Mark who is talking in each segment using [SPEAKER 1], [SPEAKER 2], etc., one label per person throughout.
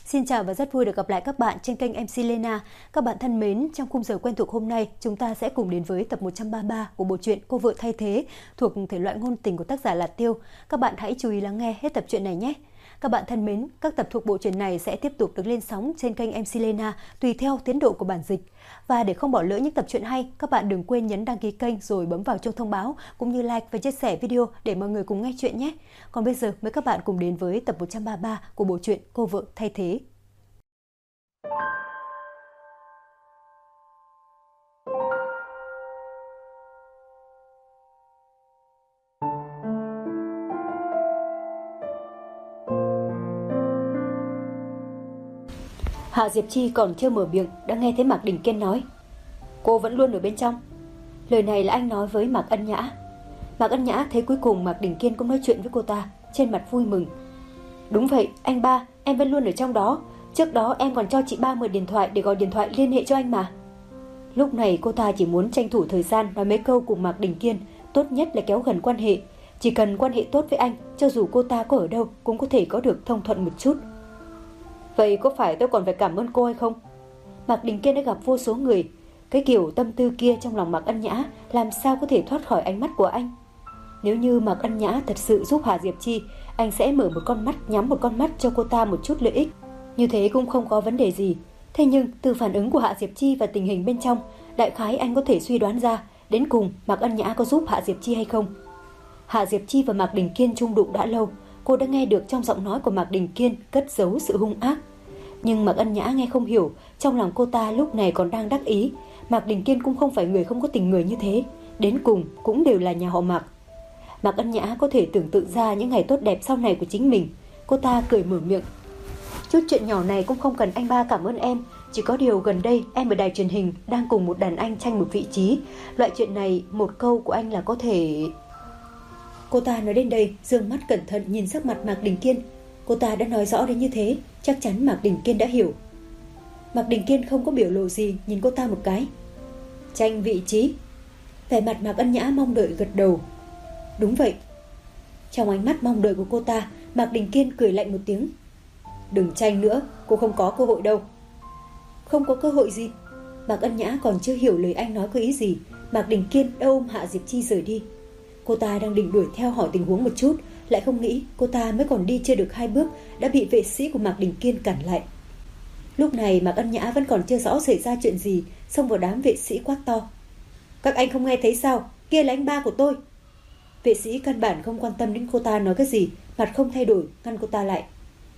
[SPEAKER 1] Xin chào và rất vui được gặp lại các bạn trên kênh MC Lena. Các bạn thân mến, trong khung giờ quen thuộc hôm nay, chúng ta sẽ cùng đến với tập 133 của bộ truyện Cô vợ thay thế thuộc thể loại ngôn tình của tác giả là Tiêu. Các bạn hãy chú ý lắng nghe hết tập truyện này nhé. Các bạn thân mến, các tập thuộc bộ truyện này sẽ tiếp tục được lên sóng trên kênh MC Lena tùy theo tiến độ của bản dịch. Và để không bỏ lỡ những tập truyện hay, các bạn đừng quên nhấn đăng ký kênh rồi bấm vào chuông thông báo cũng như like và chia sẻ video để mọi người cùng nghe chuyện nhé. Còn bây giờ mời các bạn cùng đến với tập 133 của bộ truyện Cô vợ thay thế. Hạ Diệp Chi còn chưa mở miệng đã nghe thấy Mạc Đình Kiên nói: "Cô vẫn luôn ở bên trong." Lời này là anh nói với Mạc Ân Nhã. Mạc Ân Nhã thấy cuối cùng Mạc Đình Kiên cũng nói chuyện với cô ta, trên mặt vui mừng. "Đúng vậy, anh ba, em vẫn luôn ở trong đó. Trước đó em còn cho chị ba mượn điện thoại để gọi điện thoại liên hệ cho anh mà." Lúc này cô ta chỉ muốn tranh thủ thời gian nói mấy câu cùng Mạc Đình Kiên, tốt nhất là kéo gần quan hệ. Chỉ cần quan hệ tốt với anh, cho dù cô ta có ở đâu cũng có thể có được thông thuận một chút. "Vậy có phải tôi còn phải cảm ơn cô hay không?" Mạc Đình Kiên đã gặp vô số người, cái kiểu tâm tư kia trong lòng Mạc Ân Nhã làm sao có thể thoát khỏi ánh mắt của anh. Nếu như Mạc Ân Nhã thật sự giúp Hạ Diệp Chi, anh sẽ mở một con mắt nhắm một con mắt cho cô ta một chút lợi ích. Như thế cũng không có vấn đề gì. Thế nhưng từ phản ứng của Hạ Diệp Chi và tình hình bên trong, đại khái anh có thể suy đoán ra đến cùng Mạc Ân Nhã có giúp Hạ Diệp Chi hay không. Hạ Diệp Chi và Mạc Đình Kiên chung đụng đã lâu, cô đã nghe được trong giọng nói của Mạc Đình Kiên cất giấu sự hung ác. Nhưng Mạc Ân Nhã nghe không hiểu, trong lòng cô ta lúc này còn đang đắc ý. Mạc Đình Kiên cũng không phải người không có tình người như thế, đến cùng cũng đều là nhà họ Mạc. Mạc Ân Nhã có thể tưởng tượng ra những ngày tốt đẹp sau này của chính mình. Cô ta cười mở miệng: "Chút chuyện nhỏ này cũng không cần anh ba cảm ơn em. Chỉ có điều gần đây em ở đài truyền hình đang cùng một đàn anh tranh một vị trí. Loại chuyện này một câu của anh là có thể..." Cô ta nói đến đây, dương mắt cẩn thận nhìn sắc mặt Mạc Đình Kiên. Cô ta đã nói rõ đến như thế, chắc chắn Mạc Đình Kiên đã hiểu. Mạc Đình Kiên không có biểu lộ gì, nhìn cô ta một cái. "Tranh vị trí?" Vẻ mặt Mạc Ân Nhã mong đợi gật đầu. "Đúng vậy." Trong ánh mắt mong đợi của cô ta, Mạc Đình Kiên cười lạnh một tiếng. "Đừng tranh nữa, cô không có cơ hội đâu." "Không có cơ hội gì?" Mạc Ân Nhã còn chưa hiểu lời anh nói có ý gì. Mạc Đình Kiên đã ôm Hạ Diệp Chi rời đi. Cô ta đang định đuổi theo hỏi tình huống một chút, lại không nghĩ cô ta mới còn đi chưa được 2 bước đã bị vệ sĩ của Mạc Đình Kiên cản lại. Lúc này Mạc Ân Nhã vẫn còn chưa rõ xảy ra chuyện gì, xông vào đám vệ sĩ quát to: "Các anh không nghe thấy sao? Kia là anh ba của tôi." Vệ sĩ căn bản không quan tâm đến cô ta nói cái gì, mặt không thay đổi ngăn cô ta lại.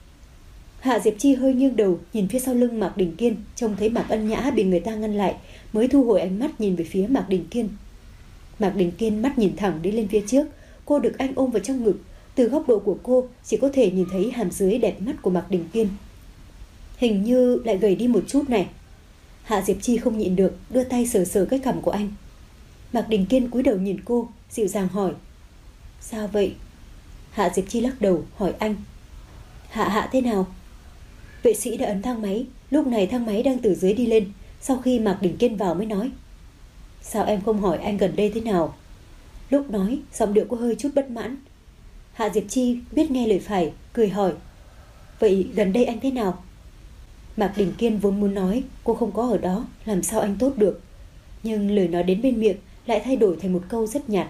[SPEAKER 1] Hạ Diệp Chi hơi nghiêng đầu nhìn phía sau lưng Mạc Đình Kiên, trông thấy Mạc Ân Nhã bị người ta ngăn lại, mới thu hồi ánh mắt nhìn về phía Mạc Đình Kiên. Mạc Đình Kiên mắt nhìn thẳng đi lên phía trước, cô được anh ôm vào trong ngực. Từ góc độ của cô chỉ có thể nhìn thấy hàm dưới đẹp mắt của Mạc Đình Kiên. Hình như lại gầy đi một chút này. Hạ Diệp Chi không nhịn được, đưa tay sờ sờ cái cằm của anh. Mạc Đình Kiên cúi đầu nhìn cô, dịu dàng hỏi: "Sao vậy?" Hạ Diệp Chi lắc đầu hỏi anh: Hạ thế nào?" Vệ sĩ đã ấn thang máy, lúc này thang máy đang từ dưới đi lên. Sau khi Mạc Đình Kiên vào mới nói: "Sao em không hỏi anh gần đây thế nào?" Lúc nói giọng điệu có hơi chút bất mãn. Hạ Diệp Chi biết nghe lời phải, cười hỏi: "Vậy gần đây anh thế nào?" Mạc Đình Kiên vốn muốn nói cô không có ở đó, làm sao anh tốt được. Nhưng lời nói đến bên miệng lại thay đổi thành một câu rất nhạt: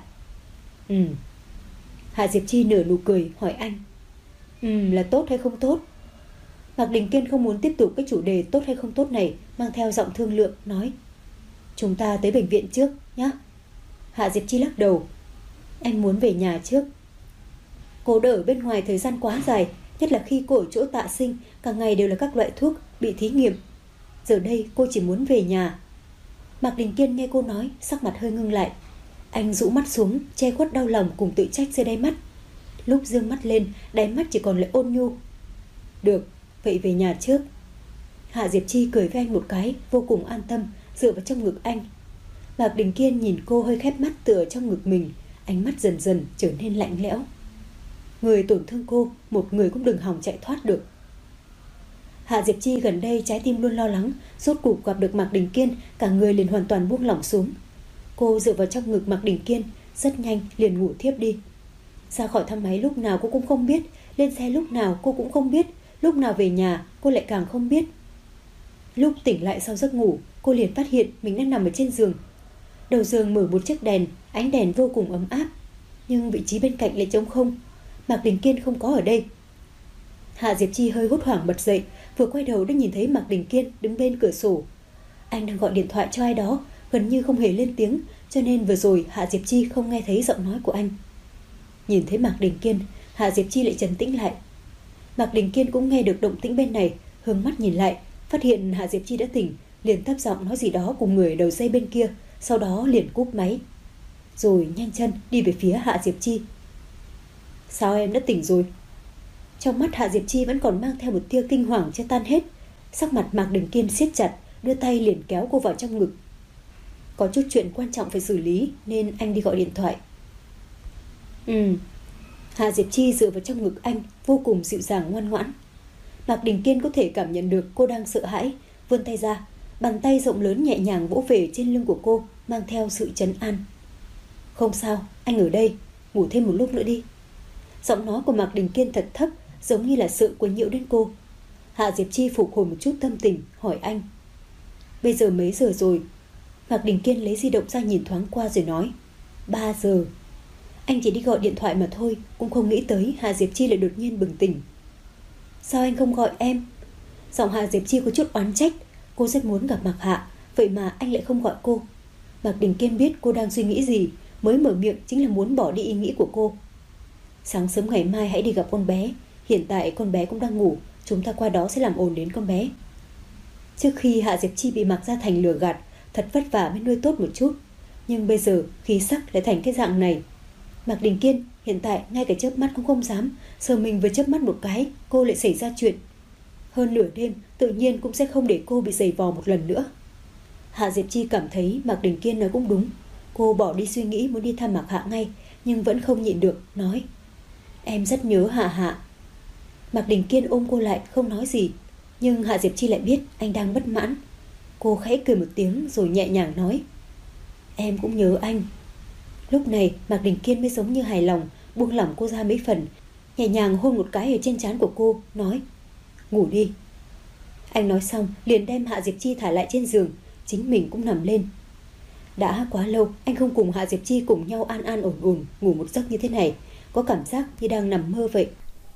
[SPEAKER 1] Hạ Diệp Chi nở nụ cười hỏi anh: Là tốt hay không tốt?" Mạc Đình Kiên không muốn tiếp tục cái chủ đề tốt hay không tốt này, mang theo giọng thương lượng nói: "Chúng ta tới bệnh viện trước nhé." Hạ Diệp Chi lắc đầu: "Anh muốn về nhà trước." Cô đỡ ở bên ngoài thời gian quá dài, nhất là khi cô ở chỗ Tạ Sinh, cả ngày đều là các loại thuốc bị thí nghiệm. Giờ đây cô chỉ muốn về nhà. Mạc Đình Kiên nghe cô nói, sắc mặt hơi ngưng lại. Anh rũ mắt xuống, che khuất đau lòng cùng tự trách dưới đáy mắt. Lúc dương mắt lên, đáy mắt chỉ còn lại ôn nhu. "Được, vậy về nhà trước." Hạ Diệp Chi cười với anh một cái, vô cùng an tâm, dựa vào trong ngực anh. Mạc Đình Kiên nhìn cô hơi khép mắt tựa trong ngực mình, ánh mắt dần dần trở nên lạnh lẽo. Người tổn thương cô, một người cũng đừng hòng chạy thoát được. Hạ Diệp Chi gần đây trái tim luôn lo lắng, rốt cuộc gặp được Mạc Đình Kiên, cả người liền hoàn toàn buông lỏng xuống. Cô dựa vào trong ngực Mạc Đình Kiên, rất nhanh liền ngủ thiếp đi. Ra khỏi thang máy lúc nào cô cũng không biết, lên xe lúc nào cô cũng không biết, lúc nào về nhà cô lại càng không biết. Lúc tỉnh lại sau giấc ngủ, cô liền phát hiện mình đang nằm ở trên giường. Đầu giường mở một chiếc đèn, ánh đèn vô cùng ấm áp. Nhưng vị trí bên cạnh lại trống không. Mạc Đình Kiên không có ở đây. Hạ Diệp Chi hơi hốt hoảng bật dậy, vừa quay đầu đã nhìn thấy Mạc Đình Kiên đứng bên cửa sổ. Anh đang gọi điện thoại cho ai đó, gần như không hề lên tiếng, cho nên vừa rồi Hạ Diệp Chi không nghe thấy giọng nói của anh. Nhìn thấy Mạc Đình Kiên, Hạ Diệp Chi lại trấn tĩnh lại. Mạc Đình Kiên cũng nghe được động tĩnh bên này, hướng mắt nhìn lại, phát hiện Hạ Diệp Chi đã tỉnh, liền thấp giọng nói gì đó cùng người đầu dây bên kia, sau đó liền cúp máy. Rồi nhanh chân đi về phía Hạ Diệp Chi. Sao em đã tỉnh rồi? Trong mắt Hạ Diệp Chi vẫn còn mang theo một tia kinh hoàng chưa tan hết. Sắc mặt Mạc Đình Kiên siết chặt, đưa tay liền kéo cô vào trong ngực. Có chút chuyện quan trọng phải xử lý nên anh đi gọi điện thoại. Hạ Diệp Chi dựa vào trong ngực anh, vô cùng dịu dàng ngoan ngoãn. Mạc Đình Kiên có thể cảm nhận được cô đang sợ hãi, vươn tay ra, bàn tay rộng lớn nhẹ nhàng vỗ về trên lưng của cô, mang theo sự trấn an. Không sao, anh ở đây, ngủ thêm một lúc nữa đi. Giọng nói của Mạc Đình Kiên thật thấp, giống như là sợ quấy nhiễu đến cô. Hạ Diệp Chi phục hồi một chút tâm tình, hỏi anh. Bây giờ mấy giờ rồi? Mạc Đình Kiên lấy di động ra nhìn thoáng qua rồi nói. 3 giờ. Anh chỉ đi gọi điện thoại mà thôi, cũng không nghĩ tới Hạ Diệp Chi lại đột nhiên bừng tỉnh. Sao anh không gọi em? Giọng Hạ Diệp Chi có chút oán trách. Cô rất muốn gặp Mạc Hạ, vậy mà anh lại không gọi cô. Mạc Đình Kiên biết cô đang suy nghĩ gì, mới mở miệng chính là muốn bỏ đi ý nghĩ của cô. Sáng sớm ngày mai hãy đi gặp con bé. Hiện tại con bé cũng đang ngủ, chúng ta qua đó sẽ làm ồn đến con bé. Trước khi Hạ Diệp Chi bị Mạc Gia Thành lừa gạt, thật vất vả mới nuôi tốt một chút. Nhưng bây giờ khí sắc lại thành cái dạng này. Mạc Đình Kiên hiện tại ngay cả chớp mắt cũng không dám, sợ mình vừa chớp mắt một cái cô lại xảy ra chuyện. Hơn nửa đêm tự nhiên cũng sẽ không để cô bị giày vò một lần nữa. Hạ Diệp Chi cảm thấy Mạc Đình Kiên nói cũng đúng. Cô bỏ đi suy nghĩ muốn đi thăm Mạc Hạ ngay, nhưng vẫn không nhịn được, nói. Em rất nhớ Hạ Hạ. Mạc Đình Kiên ôm cô lại không nói gì, nhưng Hạ Diệp Chi lại biết anh đang bất mãn. Cô khẽ cười một tiếng rồi nhẹ nhàng nói. Em cũng nhớ anh. Lúc này Mạc Đình Kiên mới giống như hài lòng, buông lỏng cô ra mấy phần, nhẹ nhàng hôn một cái ở trên trán của cô, nói. Ngủ đi. Anh nói xong liền đem Hạ Diệp Chi thả lại trên giường, chính mình cũng nằm lên. Đã quá lâu anh không cùng Hạ Diệp Chi cùng nhau an an ổn ổn ngủ một giấc như thế này, có cảm giác như đang nằm mơ vậy.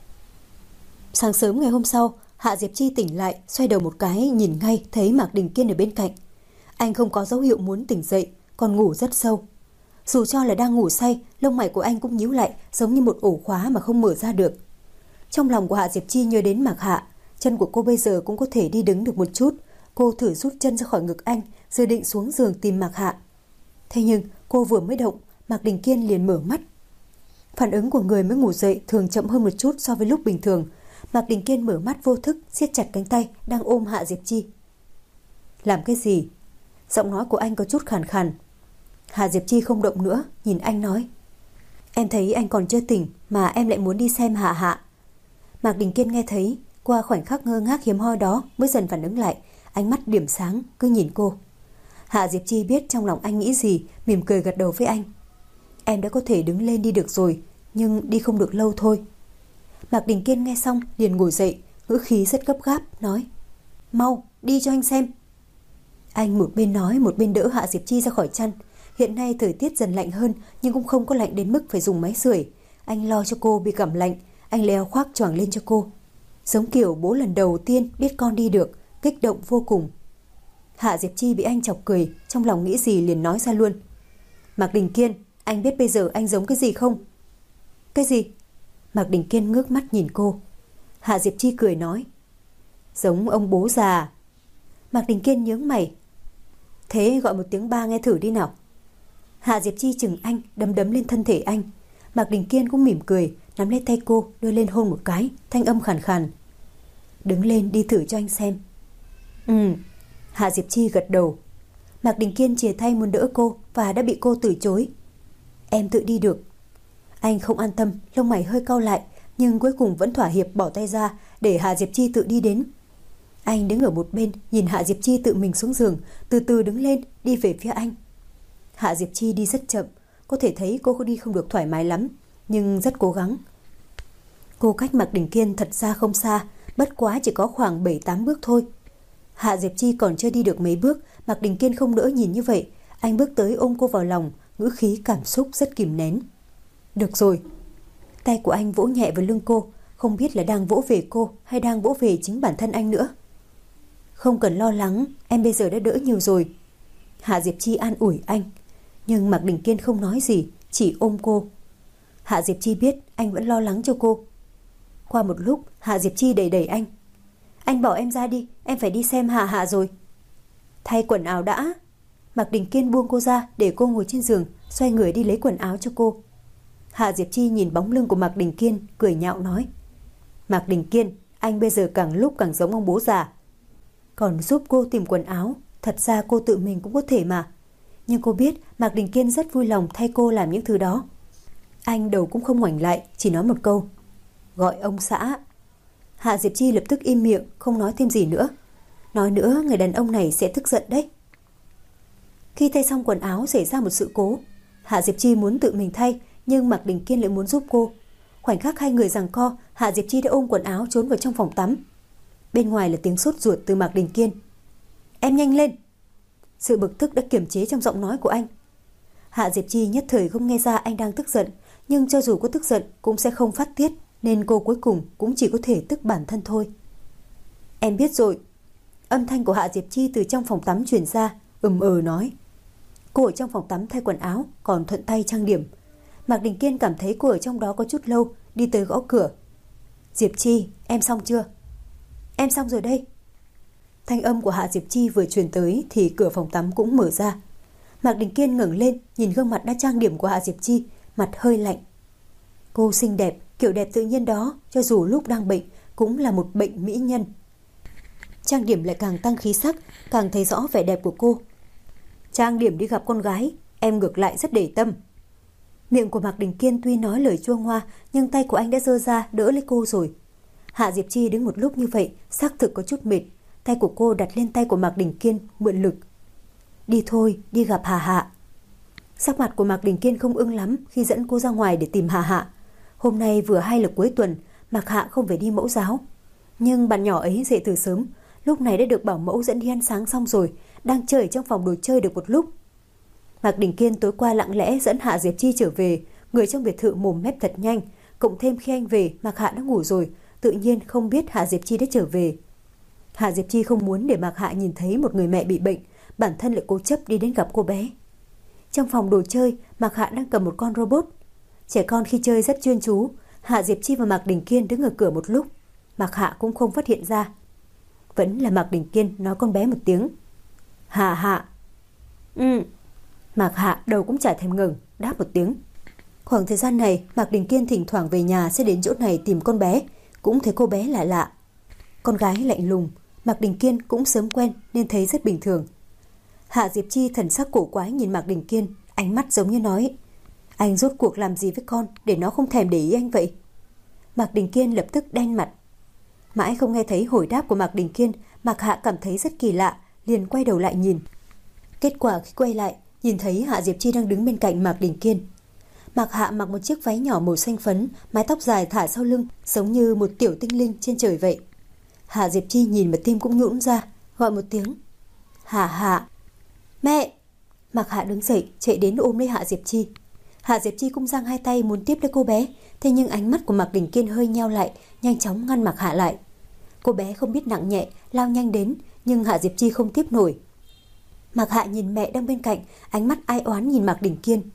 [SPEAKER 1] Sáng sớm ngày hôm sau, Hạ Diệp Chi tỉnh lại, xoay đầu một cái nhìn ngay thấy Mạc Đình Kiên ở bên cạnh. Anh không có dấu hiệu muốn tỉnh dậy, còn ngủ rất sâu. Dù cho là đang ngủ say, lông mày của anh cũng nhíu lại, giống như một ổ khóa mà không mở ra được. Trong lòng của Hạ Diệp Chi nhớ đến Mạc Hạ, chân của cô bây giờ cũng có thể đi đứng được một chút. Cô thử rút chân ra khỏi ngực anh, dự định xuống giường tìm Mạc Hạ. Thế nhưng cô vừa mới động, Mạc Đình Kiên liền mở mắt. Phản ứng của người mới ngủ dậy thường chậm hơn một chút so với lúc bình thường. Mạc Đình Kiên mở mắt vô thức, siết chặt cánh tay đang ôm Hạ Diệp Chi. Làm cái gì? Giọng nói của anh có chút khàn khàn. Hạ Diệp Chi không động nữa, nhìn anh nói. Em thấy anh còn chưa tỉnh mà em lại muốn đi xem Hạ Hạ. Mạc Đình Kiên nghe thấy, qua khoảnh khắc ngơ ngác hiếm hoi đó mới dần phản ứng lại, ánh mắt điểm sáng cứ nhìn cô. Hạ Diệp Chi biết trong lòng anh nghĩ gì, mỉm cười gật đầu với anh. Em đã có thể đứng lên đi được rồi, nhưng đi không được lâu thôi. Mạc Đình Kiên nghe xong liền ngồi dậy, ngữ khí rất gấp gáp, nói. Mau, đi cho anh xem. Anh một bên nói một bên đỡ Hạ Diệp Chi ra khỏi chăn. Hiện nay thời tiết dần lạnh hơn, nhưng cũng không có lạnh đến mức phải dùng máy sưởi. Anh lo cho cô bị cảm lạnh, anh leo khoác choàng lên cho cô. Giống kiểu bố lần đầu tiên biết con đi được, kích động vô cùng. Hạ Diệp Chi bị anh chọc cười, trong lòng nghĩ gì liền nói ra luôn. Mạc Đình Kiên, anh biết bây giờ anh giống cái gì không? Cái gì? Mạc Đình Kiên ngước mắt nhìn cô. Hạ Diệp Chi cười nói. Giống ông bố già. Mạc Đình Kiên nhướng mày. Thế gọi một tiếng ba nghe thử đi nào. Hạ Diệp Chi chừng anh, đấm đấm lên thân thể anh. Mạc Đình Kiên cũng mỉm cười, nắm lấy tay cô, đưa lên hôn một cái, thanh âm khàn khàn. Đứng lên đi thử cho anh xem. Hạ Diệp Chi gật đầu. Mạc Đình Kiên chìa tay muốn đỡ cô và đã bị cô từ chối. Em tự đi được. Anh không an tâm, lông mày hơi cau lại, nhưng cuối cùng vẫn thỏa hiệp bỏ tay ra để Hạ Diệp Chi tự đi đến. Anh đứng ở một bên nhìn Hạ Diệp Chi tự mình xuống giường, từ từ đứng lên đi về phía anh. Hạ Diệp Chi đi rất chậm, có thể thấy cô đi không được thoải mái lắm, nhưng rất cố gắng. Cô cách Mạc Đình Kiên thật ra không xa, bất quá chỉ có khoảng 7-8 bước thôi. Hạ Diệp Chi còn chưa đi được mấy bước, Mạc Đình Kiên không nỡ nhìn như vậy. Anh bước tới ôm cô vào lòng, ngữ khí cảm xúc rất kìm nén. Được rồi. Tay của anh vỗ nhẹ vào lưng cô, không biết là đang vỗ về cô hay đang vỗ về chính bản thân anh nữa. Không cần lo lắng, em bây giờ đã đỡ nhiều rồi. Hạ Diệp Chi an ủi anh. Nhưng Mạc Đình Kiên không nói gì, chỉ ôm cô. Hạ Diệp Chi biết anh vẫn lo lắng cho cô. Qua một lúc, Hạ Diệp Chi đẩy đẩy anh. Anh bỏ em ra đi, em phải đi xem Hạ Hạ rồi. Thay quần áo đã. Mạc Đình Kiên buông cô ra để cô ngồi trên giường, xoay người đi lấy quần áo cho cô. Hạ Diệp Chi nhìn bóng lưng của Mạc Đình Kiên, cười nhạo nói. Mạc Đình Kiên, anh bây giờ càng lúc càng giống ông bố già. Còn giúp cô tìm quần áo, thật ra cô tự mình cũng có thể mà. Nhưng cô biết Mạc Đình Kiên rất vui lòng thay cô làm những thứ đó. Anh đầu cũng không ngoảnh lại, chỉ nói một câu. Gọi ông xã. Hạ Diệp Chi lập tức im miệng, không nói thêm gì nữa. Nói nữa người đàn ông này sẽ tức giận đấy. Khi thay xong quần áo xảy ra một sự cố. Hạ Diệp Chi muốn tự mình thay, nhưng Mạc Đình Kiên lại muốn giúp cô. Khoảnh khắc hai người giằng co, Hạ Diệp Chi đã ôm quần áo trốn vào trong phòng tắm. Bên ngoài là tiếng sốt ruột từ Mạc Đình Kiên. Em nhanh lên. Sự bực tức đã kiềm chế trong giọng nói của anh. Hạ Diệp Chi nhất thời không nghe ra anh đang tức giận, nhưng cho dù có tức giận cũng sẽ không phát tiết, nên cô cuối cùng cũng chỉ có thể tức bản thân thôi. Em biết rồi. Âm thanh của Hạ Diệp Chi từ trong phòng tắm truyền ra, nói. Cô ở trong phòng tắm thay quần áo, còn thuận tay trang điểm. Mạc Đình Kiên cảm thấy cô ở trong đó có chút lâu, đi tới gõ cửa. Diệp Chi, em xong chưa? Em xong rồi đây. Thanh âm của Hạ Diệp Chi vừa truyền tới thì cửa phòng tắm cũng mở ra. Mạc Đình Kiên ngẩng lên, nhìn gương mặt đã trang điểm của Hạ Diệp Chi, mặt hơi lạnh. Cô xinh đẹp, kiểu đẹp tự nhiên đó, cho dù lúc đang bệnh, cũng là một bệnh mỹ nhân. Trang điểm lại càng tăng khí sắc, càng thấy rõ vẻ đẹp của cô. Trang điểm đi gặp con gái, em ngược lại rất để tâm. Miệng của Mạc Đình Kiên tuy nói lời chua ngoa, nhưng tay của anh đã giơ ra đỡ lấy cô rồi. Hạ Diệp Chi đứng một lúc như vậy, xác thực có chút mệt. Tay của cô đặt lên tay của Mạc Đình Kiên, mượn lực. Đi thôi, đi gặp Hà Hạ. Sắc mặt của Mạc Đình Kiên không ưng lắm khi dẫn cô ra ngoài để tìm Hà Hạ. Hôm nay vừa hay là cuối tuần, Mạc Hạ không phải đi mẫu giáo. Nhưng bạn nhỏ ấy dậy từ sớm, lúc này đã được bảo mẫu dẫn đi ăn sáng xong rồi, đang chơi trong phòng đồ chơi được một lúc. Mạc Đình Kiên tối qua lặng lẽ dẫn Hạ Diệp Chi trở về, người trong biệt thự mồm mép thật nhanh, cộng thêm khi anh về Mạc Hạ đã ngủ rồi, tự nhiên không biết Hạ Diệp Chi đã trở về. Hạ Diệp Chi không muốn để Mạc Hạ nhìn thấy một người mẹ bị bệnh, bản thân lại cố chấp đi đến gặp cô bé. Trong phòng đồ chơi, Mạc Hạ đang cầm một con robot. Trẻ con khi chơi rất chuyên chú. Hạ Diệp Chi và Mạc Đình Kiên đứng ở cửa một lúc. Mạc Hạ cũng không phát hiện ra. Vẫn là Mạc Đình Kiên nói con bé một tiếng. Hạ Hạ. Mạc Hạ đầu cũng chả thèm ngừng, đáp một tiếng. Khoảng thời gian này, Mạc Đình Kiên thỉnh thoảng về nhà sẽ đến chỗ này tìm con bé, cũng thấy cô bé lạ lạ. Con gái lạnh lùng, Mạc Đình Kiên cũng sớm quen nên thấy rất bình thường. Hạ Diệp Chi thần sắc cổ quái nhìn Mạc Đình Kiên, ánh mắt giống như nói, anh rốt cuộc làm gì với con để nó không thèm để ý anh vậy? Mạc Đình Kiên lập tức đen mặt. Mãi không nghe thấy hồi đáp của Mạc Đình Kiên, Mạc Hạ cảm thấy rất kỳ lạ, liền quay đầu lại nhìn. Kết quả khi quay lại, nhìn thấy Hạ Diệp Chi đang đứng bên cạnh Mạc Đình Kiên. Mạc Hạ mặc một chiếc váy nhỏ màu xanh phấn, mái tóc dài thả sau lưng, giống như một tiểu tinh linh trên trời vậy. Hạ Diệp Chi nhìn mà tim cũng nhũn ra, gọi một tiếng. Hạ Hạ. Mẹ! Mạc Hạ đứng dậy, chạy đến ôm lấy Hạ Diệp Chi. Hạ Diệp Chi cũng giang hai tay muốn tiếp lấy cô bé, thế nhưng ánh mắt của Mạc Đình Kiên hơi nheo lại, nhanh chóng ngăn Mạc Hạ lại. Cô bé không biết nặng nhẹ, lao nhanh đến, nhưng Hạ Diệp Chi không tiếp nổi. Mạc Hạ nhìn mẹ đang bên cạnh, ánh mắt ai oán nhìn Mạc Đình Kiên.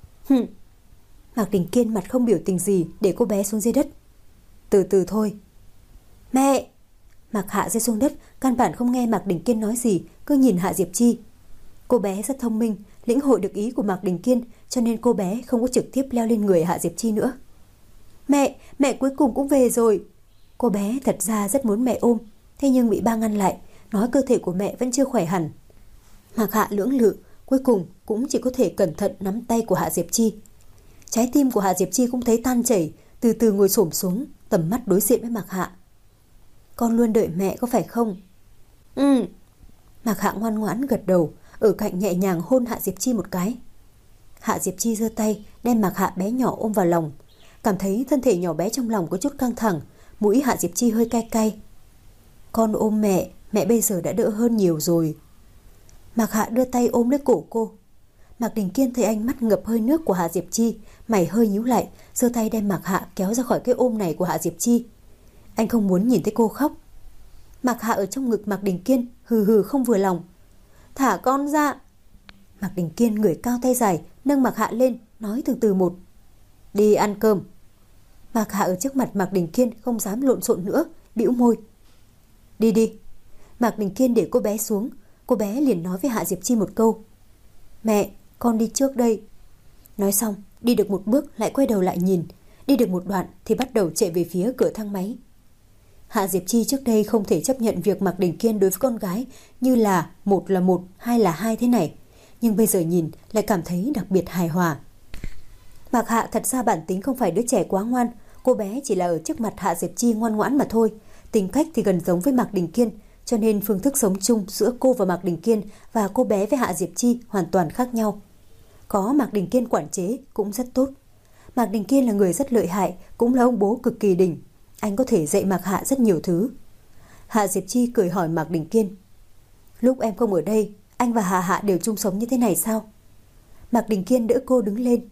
[SPEAKER 1] Mạc Đình Kiên mặt không biểu tình gì, để cô bé xuống dưới đất. Từ từ thôi. Mẹ! Mạc Hạ rơi xuống đất, căn bản không nghe Mạc Đình Kiên nói gì, cứ nhìn Hạ Diệp Chi. Cô bé rất thông minh, lĩnh hội được ý của Mạc Đình Kiên, cho nên cô bé không có trực tiếp leo lên người Hạ Diệp Chi nữa. Mẹ cuối cùng cũng về rồi. Cô bé thật ra rất muốn mẹ ôm, thế nhưng bị ba ngăn lại, nói cơ thể của mẹ vẫn chưa khỏe hẳn. Mạc Hạ lưỡng lự, cuối cùng cũng chỉ có thể cẩn thận nắm tay của Hạ Diệp Chi. Trái tim của Hạ Diệp Chi cũng thấy tan chảy, từ từ ngồi xổm xuống, tầm mắt đối diện với Mạc Hạ. Con luôn đợi mẹ có phải không? Mạc Hạ ngoan ngoãn gật đầu, ở cạnh nhẹ nhàng hôn Hạ Diệp Chi một cái. Hạ Diệp Chi giơ tay đem Mạc Hạ bé nhỏ ôm vào lòng, cảm thấy thân thể nhỏ bé trong lòng có chút căng thẳng, mũi Hạ Diệp Chi hơi cay cay, Con ôm mẹ, mẹ bây giờ đã đỡ hơn nhiều rồi. Mạc Hạ đưa tay ôm lấy cổ cô. Mạc Đình Kiên thấy ánh mắt ngập hơi nước của Hạ Diệp Chi, mày hơi nhíu lại, giơ tay đem Mạc Hạ kéo ra khỏi cái ôm này của Hạ Diệp Chi. Anh không muốn nhìn thấy cô khóc. Mạc Hạ ở trong ngực Mạc Đình Kiên hừ hừ không vừa lòng. Thả con ra. Mạc Đình Kiên người cao tay dài nâng Mạc Hạ lên, nói từ từ một. Đi ăn cơm. Mạc Hạ ở trước mặt Mạc Đình Kiên không dám lộn xộn nữa, bĩu môi. Đi đi. Mạc Đình Kiên để cô bé xuống. Cô bé liền nói với Hạ Diệp Chi một câu. Mẹ, con đi trước đây. Nói xong, đi được một bước lại quay đầu lại nhìn. Đi được một đoạn thì bắt đầu chạy về phía cửa thang máy. Hạ Diệp Chi trước đây không thể chấp nhận việc Mạc Đình Kiên đối với con gái như là một, hai là hai thế này. Nhưng bây giờ nhìn lại cảm thấy đặc biệt hài hòa. Mạc Hạ thật ra bản tính không phải đứa trẻ quá ngoan. Cô bé chỉ là ở trước mặt Hạ Diệp Chi ngoan ngoãn mà thôi. Tính cách thì gần giống với Mạc Đình Kiên, cho nên phương thức sống chung giữa cô và Mạc Đình Kiên và cô bé với Hạ Diệp Chi hoàn toàn khác nhau. Có Mạc Đình Kiên quản chế cũng rất tốt. Mạc Đình Kiên là người rất lợi hại, cũng là ông bố cực kỳ đỉnh. Anh có thể dạy Mạc Hạ rất nhiều thứ. Hạ Diệp Chi cười hỏi Mạc Đình Kiên. Lúc em không ở đây, anh và Hạ Hạ đều chung sống như thế này sao? Mạc Đình Kiên đỡ cô đứng lên.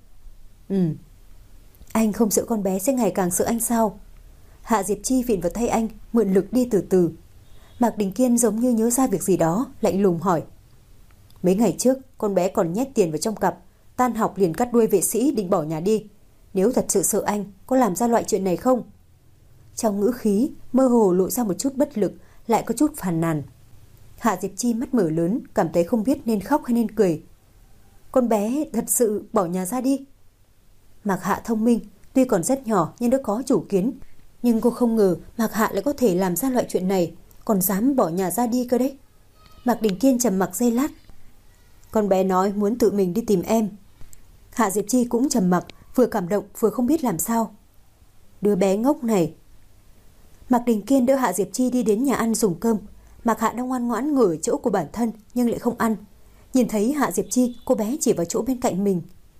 [SPEAKER 1] Anh không sợ con bé sẽ ngày càng sợ anh sao? Hạ Diệp Chi vịn vào tay anh, mượn lực đi từ từ. Mạc Đình Kiên giống như nhớ ra việc gì đó, lạnh lùng hỏi. Mấy ngày trước, con bé còn nhét tiền vào trong cặp, tan học liền cắt đuôi vệ sĩ định bỏ nhà đi. Nếu thật sự sợ anh, có làm ra loại chuyện này không? Trong ngữ khí, mơ hồ lộ ra một chút bất lực, lại có chút phàn nàn. Hạ Diệp Chi mắt mở lớn, cảm thấy không biết nên khóc hay nên cười. Con bé thật sự bỏ nhà ra đi. Mạc Hạ thông minh, tuy còn rất nhỏ nhưng đã có chủ kiến. Nhưng cô không ngờ Mạc Hạ lại có thể làm ra loại chuyện này, còn dám bỏ nhà ra đi cơ đấy. Mạc Đình Kiên trầm mặc giây lát. Con bé nói muốn tự mình đi tìm em. Hạ Diệp Chi cũng trầm mặc, vừa cảm động vừa không biết làm sao. Đứa bé ngốc này. Mạc Đình Kiên đỡ Hạ Diệp Chi đi đến nhà ăn dùng cơm. Mạc Hạ đang ngoan ngoãn ngồi ở chỗ của bản thân nhưng lại không ăn. Nhìn thấy Hạ Diệp Chi, cô bé chỉ vào chỗ bên cạnh mình.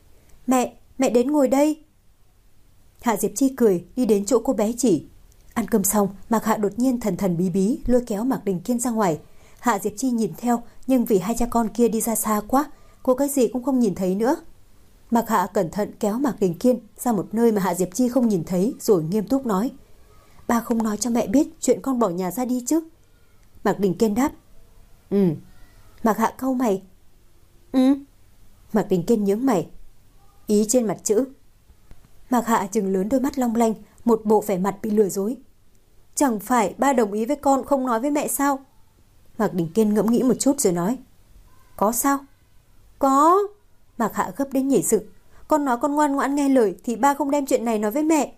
[SPEAKER 1] Mẹ đến ngồi đây. Hạ Diệp Chi cười đi đến chỗ cô bé chỉ. Ăn cơm xong, Mạc Hạ đột nhiên thần thần bí bí lôi kéo Mạc Đình Kiên ra ngoài. Hạ Diệp Chi nhìn theo, nhưng vì hai cha con kia đi ra xa quá, cô cái gì cũng không nhìn thấy nữa. Mạc Hạ cẩn thận kéo Mạc Đình Kiên ra một nơi mà Hạ Diệp Chi không nhìn thấy, rồi nghiêm túc nói. Ba không nói cho mẹ biết chuyện con bỏ nhà ra đi chứ? Mạc Đình Kiên đáp. Mạc Hạ cau mày. Mạc Đình Kiên nhướng mày. Ý trên mặt chữ. Mạc Hạ trừng lớn đôi mắt long lanh, một bộ vẻ mặt bị lừa dối. Chẳng phải ba đồng ý với con không nói với mẹ sao? Mạc Đình Kiên ngẫm nghĩ một chút rồi nói. Có sao? Có. Mạc Hạ gấp đến nhảy dựng. Con nói con ngoan ngoãn nghe lời thì ba không đem chuyện này nói với mẹ.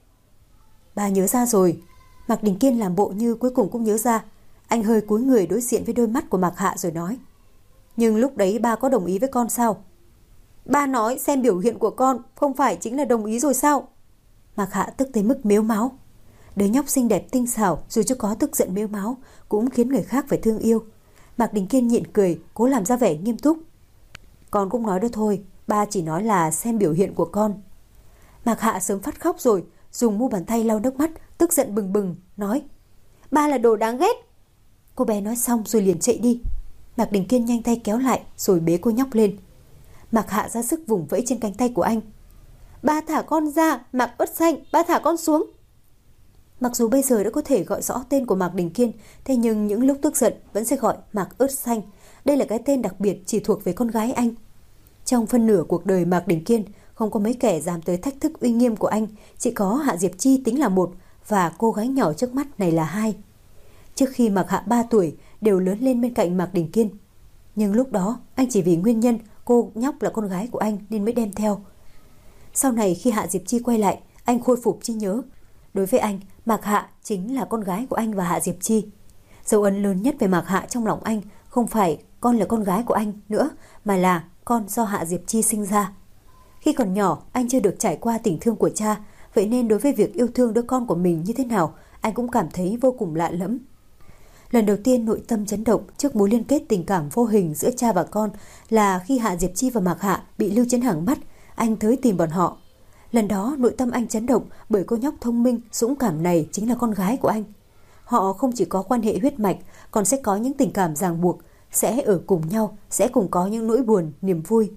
[SPEAKER 1] Ba nhớ ra rồi. Mạc Đình Kiên làm bộ như cuối cùng cũng nhớ ra. Anh hơi cúi người đối diện với đôi mắt của Mạc Hạ rồi nói. Nhưng lúc đấy ba có đồng ý với con sao? Ba nói xem biểu hiện của con không phải chính là đồng ý rồi sao? Mạc Hạ tức tới mức mếu máo. Đứa nhóc xinh đẹp tinh xảo dù cho có tức giận mếu máo cũng khiến người khác phải thương yêu. Mạc Đình Kiên nhịn cười, cố làm ra vẻ nghiêm túc. Con cũng nói đó thôi, ba chỉ nói là xem biểu hiện của con. Mạc Hạ sớm phát khóc rồi, dùng mu bàn tay lau nước mắt, tức giận bừng bừng, nói. Ba là đồ đáng ghét. Cô bé nói xong rồi liền chạy đi. Mạc Đình Kiên nhanh tay kéo lại rồi bế cô nhóc lên. Mạc Hạ ra sức vùng vẫy trên cánh tay của anh. Ba thả con ra, Mạc Ớt Xanh, ba thả con xuống. Mặc dù bây giờ đã có thể gọi rõ tên của Mạc Đình Kiên, thế nhưng những lúc tức giận vẫn sẽ gọi Mạc Ớt Xanh. Đây là cái tên đặc biệt chỉ thuộc về con gái anh. Trong phân nửa cuộc đời Mạc Đình Kiên, không có mấy kẻ dám tới thách thức uy nghiêm của anh, chỉ có Hạ Diệp Chi tính là một và cô gái nhỏ trước mắt này là hai. Trước khi Mạc Hạ 3 tuổi đều lớn lên bên cạnh Mạc Đình Kiên. Nhưng lúc đó anh chỉ vì nguyên nhân cô nhóc là con gái của anh nên mới đem theo. Sau này khi Hạ Diệp Chi quay lại, anh khôi phục trí nhớ. Đối với anh, Mạc Hạ chính là con gái của anh và Hạ Diệp Chi. Dấu ấn lớn nhất về Mạc Hạ trong lòng anh không phải con là con gái của anh nữa, mà là con do Hạ Diệp Chi sinh ra. Khi còn nhỏ, anh chưa được trải qua tình thương của cha, vậy nên đối với việc yêu thương đứa con của mình như thế nào, anh cũng cảm thấy vô cùng lạ lẫm. Lần đầu tiên nội tâm chấn động trước mối liên kết tình cảm vô hình giữa cha và con là khi Hạ Diệp Chi và Mạc Hạ bị Lưu Chấn Hằng bắt, anh tới tìm bọn họ. Lần đó nội tâm anh chấn động bởi cô nhóc thông minh, dũng cảm này chính là con gái của anh. Họ không chỉ có quan hệ huyết mạch, còn sẽ có những tình cảm ràng buộc, sẽ ở cùng nhau, sẽ cùng có những nỗi buồn, niềm vui.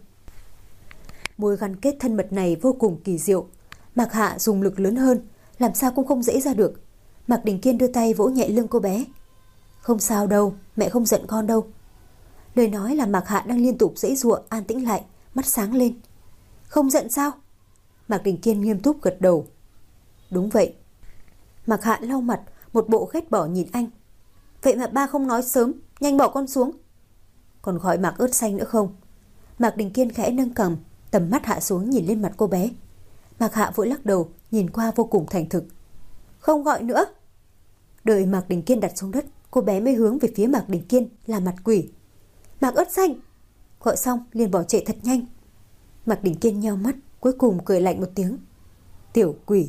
[SPEAKER 1] Mối gắn kết thân mật này vô cùng kỳ diệu. Mạc Hạ dùng lực lớn hơn, làm sao cũng không dễ ra được. Mạc Đình Kiên đưa tay vỗ nhẹ lưng cô bé. Không sao đâu, mẹ không giận con đâu. Lời nói là Mạc Hạ đang liên tục giãy giụa an tĩnh lại, mắt sáng lên. Không giận sao? Mạc Đình Kiên nghiêm túc gật đầu. Đúng vậy. Mạc Hạ lau mặt, một bộ ghét bỏ nhìn anh. Vậy mà ba không nói sớm, nhanh bỏ con xuống. Còn gọi Mạc Ớt Xanh nữa không? Mạc Đình Kiên khẽ nâng cằm, tầm mắt hạ xuống nhìn lên mặt cô bé. Mạc Hạ vội lắc đầu, nhìn qua vô cùng thành thực. Không gọi nữa. Đợi Mạc Đình Kiên đặt xuống đất, cô bé mới hướng về phía Mạc Đình Kiên là mặt quỷ. Mạc Ớt Xanh. Gọi xong liền bỏ chạy thật nhanh. Mạc Đình Kiên nheo mắt, cuối cùng cười lạnh một tiếng. Tiểu quỷ.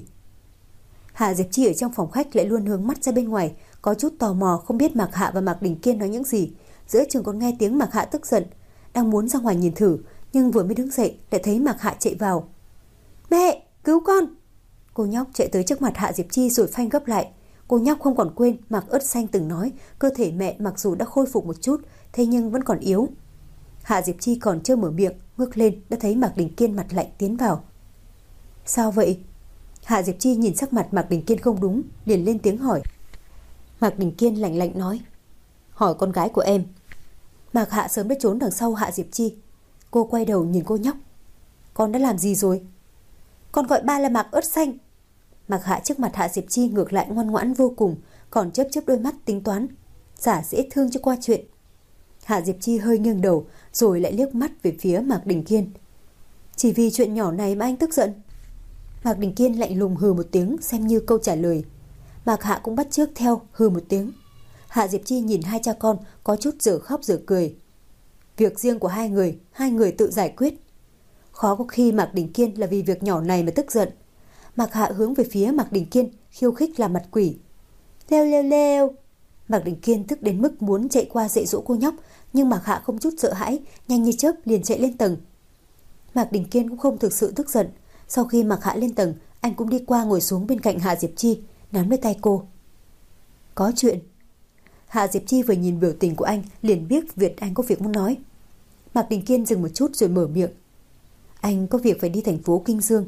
[SPEAKER 1] Hạ Diệp Chi ở trong phòng khách lại luôn hướng mắt ra bên ngoài, có chút tò mò không biết Mạc Hạ và Mạc Đình Kiên nói những gì. Giữa chừng còn nghe tiếng Mạc Hạ tức giận, đang muốn ra ngoài nhìn thử, nhưng vừa mới đứng dậy lại thấy Mạc Hạ chạy vào. Mẹ, cứu con! Cô nhóc chạy tới trước mặt Hạ Diệp Chi rồi phanh gấp lại. Cô nhóc không còn quên Mạc Ớt Xanh từng nói cơ thể mẹ mặc dù đã khôi phục một chút, thế nhưng vẫn còn yếu. Hạ Diệp Chi còn chưa mở miệng, ngước lên đã thấy Mạc Đình Kiên mặt lạnh tiến vào. Sao vậy? Hạ Diệp Chi nhìn sắc mặt Mạc Đình Kiên không đúng, liền lên tiếng hỏi. Mạc Đình Kiên lạnh lạnh nói. Hỏi con gái của em. Mạc Hạ sớm đã trốn đằng sau Hạ Diệp Chi. Cô quay đầu nhìn cô nhóc. Con đã làm gì rồi? Con gọi ba là Mạc Ớt Xanh. Mạc Hạ trước mặt Hạ Diệp Chi ngược lại ngoan ngoãn vô cùng, còn chớp chớp đôi mắt tính toán, giả dễ thương cho qua chuyện. Hạ Diệp Chi hơi nghiêng đầu, rồi lại liếc mắt về phía Mạc Đình Kiên. Chỉ vì chuyện nhỏ này mà anh tức giận? Mạc Đình Kiên lạnh lùng hừ một tiếng xem như câu trả lời. Mạc Hạ cũng bắt chước theo hừ một tiếng. Hạ Diệp Chi nhìn hai cha con có chút dở khóc dở cười. Việc riêng của hai người tự giải quyết. Khó có khi Mạc Đình Kiên là vì việc nhỏ này mà tức giận. Mạc Hạ hướng về phía Mạc Đình Kiên khiêu khích làm mặt quỷ. Leo leo leo. Mạc Đình Kiên tức đến mức muốn chạy qua dạy dỗ cô nhóc, nhưng Mạc Hạ không chút sợ hãi, nhanh như chớp liền chạy lên tầng. Mạc Đình Kiên cũng không thực sự tức giận. Sau khi Mạc Hạ lên tầng, anh cũng đi qua ngồi xuống bên cạnh Hạ Diệp Chi, nắm lấy tay cô. Có chuyện. Hạ Diệp Chi vừa nhìn biểu tình của anh liền biết Việt anh có việc muốn nói. Mạc Đình Kiên dừng một chút rồi mở miệng. Anh có việc phải đi thành phố Kinh Dương.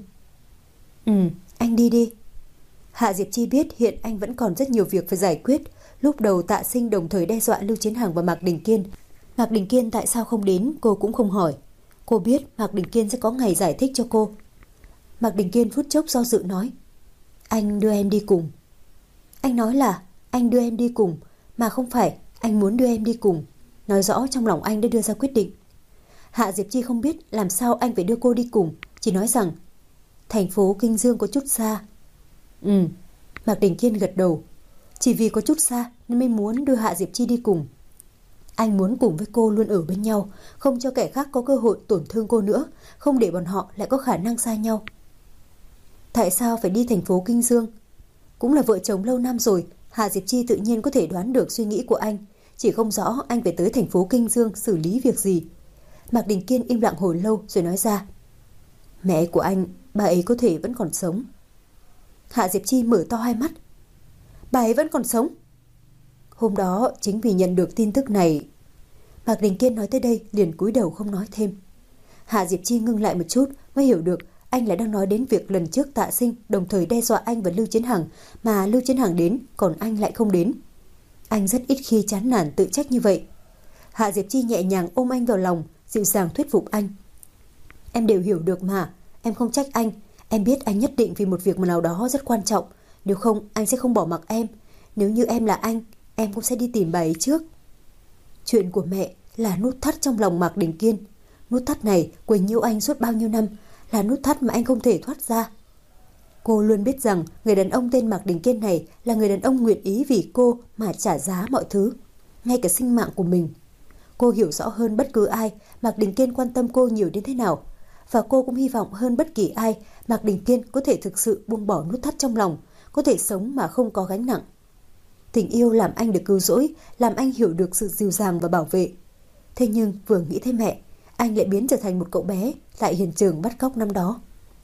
[SPEAKER 1] Anh đi đi. Hạ Diệp Chi biết hiện anh vẫn còn rất nhiều việc phải giải quyết. Lúc đầu Tạ Sinh đồng thời đe dọa Lưu Chiến Hằng và Mạc Đình Kiên. Mạc Đình Kiên tại sao không đến cô cũng không hỏi. Cô biết Mạc Đình Kiên sẽ có ngày giải thích cho cô. Mạc Đình Kiên phút chốc do dự nói. Anh đưa em đi cùng. Anh nói là anh đưa em đi cùng, mà không phải anh muốn đưa em đi cùng. Nói rõ trong lòng anh đã đưa ra quyết định. Hạ Diệp Chi không biết làm sao anh phải đưa cô đi cùng, chỉ nói rằng thành phố Kinh Dương có chút xa. Mạc Đình Kiên gật đầu. Chỉ vì có chút xa nên mới muốn đưa Hạ Diệp Chi đi cùng. Anh muốn cùng với cô luôn ở bên nhau, không cho kẻ khác có cơ hội tổn thương cô nữa, không để bọn họ lại có khả năng xa nhau. Tại sao phải đi thành phố Kinh Dương? Cũng là vợ chồng lâu năm rồi, Hạ Diệp Chi tự nhiên có thể đoán được suy nghĩ của anh, chỉ không rõ anh phải tới thành phố Kinh Dương xử lý việc gì. Mạc Đình Kiên im lặng hồi lâu rồi nói ra. Mẹ của anh, bà ấy có thể vẫn còn sống. Hạ Diệp Chi mở to hai mắt. Bà ấy vẫn còn sống? Hôm đó chính vì nhận được tin tức này. Mạc Đình Kiên nói tới đây liền cúi đầu không nói thêm. Hạ Diệp Chi ngưng lại một chút mới hiểu được anh lại đang nói đến việc lần trước Tạ Sinh đồng thời đe dọa anh và Lưu Chiến Hằng, mà Lưu Chiến Hằng đến còn anh lại không đến. Anh rất ít khi chán nản tự trách như vậy. Hạ Diệp Chi nhẹ nhàng ôm anh vào lòng, dịu dàng thuyết phục anh. Em đều hiểu được mà, em không trách anh. Em biết anh nhất định vì một việc nào đó rất quan trọng. Nếu không anh sẽ không bỏ mặc em. Nếu như em là anh, em cũng sẽ đi tìm bà ấy trước. Chuyện của mẹ là nút thắt trong lòng Mạc Đình Kiên. Nút thắt này quấy nhiễu anh suốt bao nhiêu năm, là nút thắt mà anh không thể thoát ra. Cô luôn biết rằng người đàn ông tên Mạc Đình Kiên này là người đàn ông nguyện ý vì cô mà trả giá mọi thứ, ngay cả sinh mạng của mình. Cô hiểu rõ hơn bất cứ ai Mạc Đình Kiên quan tâm cô nhiều đến thế nào, và cô cũng hy vọng hơn bất kỳ ai Mạc Đình Kiên có thể thực sự buông bỏ nút thắt trong lòng, có thể sống mà không có gánh nặng. Tình yêu làm anh được cứu rỗi, làm anh hiểu được sự dịu dàng và bảo vệ. Thế nhưng vừa nghĩ tới mẹ, anh lại biến trở thành một cậu bé tại hiện trường bắt cóc năm đó.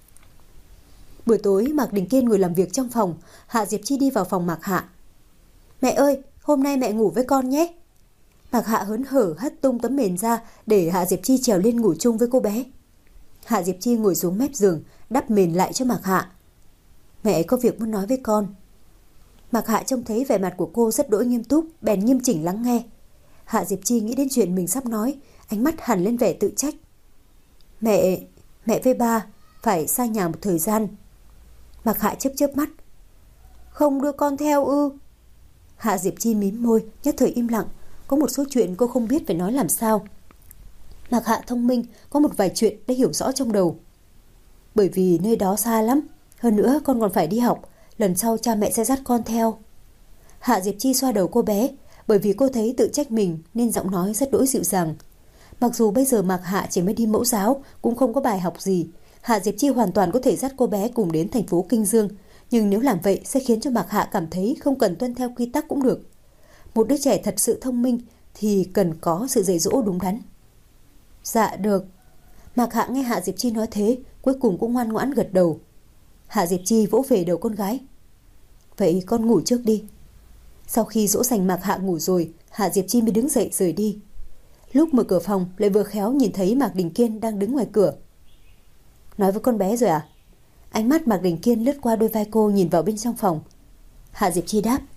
[SPEAKER 1] Buổi tối Mạc Đình Kiên ngồi làm việc trong phòng, Hạ Diệp Chi đi vào phòng Mạc Hạ. Mẹ ơi, hôm nay mẹ ngủ với con nhé. Mạc Hạ hớn hở hất tung tấm mền ra để Hạ Diệp Chi trèo lên ngủ chung với cô bé. Hạ Diệp Chi ngồi xuống mép giường, đắp mền lại cho Mạc Hạ. Mẹ có việc muốn nói với con. Mạc Hạ trông thấy vẻ mặt của cô rất đỗi nghiêm túc, bèn nghiêm chỉnh lắng nghe. Hạ Diệp Chi nghĩ đến chuyện mình sắp nói, ánh mắt hằn lên vẻ tự trách. Mẹ với ba phải xa nhà một thời gian. Mạc Hạ chớp chớp mắt. Không đưa con theo ư? Hạ Diệp Chi mím môi, nhất thời im lặng. Có một số chuyện cô không biết phải nói làm sao. Mạc Hạ thông minh, có một vài chuyện đã hiểu rõ trong đầu. Bởi vì nơi đó xa lắm, hơn nữa con còn phải đi học, lần sau cha mẹ sẽ dắt con theo. Hạ Diệp Chi xoa đầu cô bé, bởi vì cô thấy tự trách mình nên giọng nói rất đỗi dịu dàng. Mặc dù bây giờ Mạc Hạ chỉ mới đi mẫu giáo, cũng không có bài học gì, Hạ Diệp Chi hoàn toàn có thể dắt cô bé cùng đến thành phố Kinh Dương, nhưng nếu làm vậy sẽ khiến cho Mạc Hạ cảm thấy không cần tuân theo quy tắc cũng được. Một đứa trẻ thật sự thông minh thì cần có sự dạy dỗ đúng đắn. Dạ được. Mạc Hạ nghe Hạ Diệp Chi nói thế, cuối cùng cũng ngoan ngoãn gật đầu. Hạ Diệp Chi vỗ về đầu con gái. Vậy con ngủ trước đi. Sau khi dỗ dành Mạc Hạ ngủ rồi, Hạ Diệp Chi mới đứng dậy rời đi. Lúc mở cửa phòng lại vừa khéo nhìn thấy Mạc Đình Kiên đang đứng ngoài cửa. Nói với con bé rồi à? Ánh mắt Mạc Đình Kiên lướt qua đôi vai cô nhìn vào bên trong phòng. Hạ Diệp Chi đáp.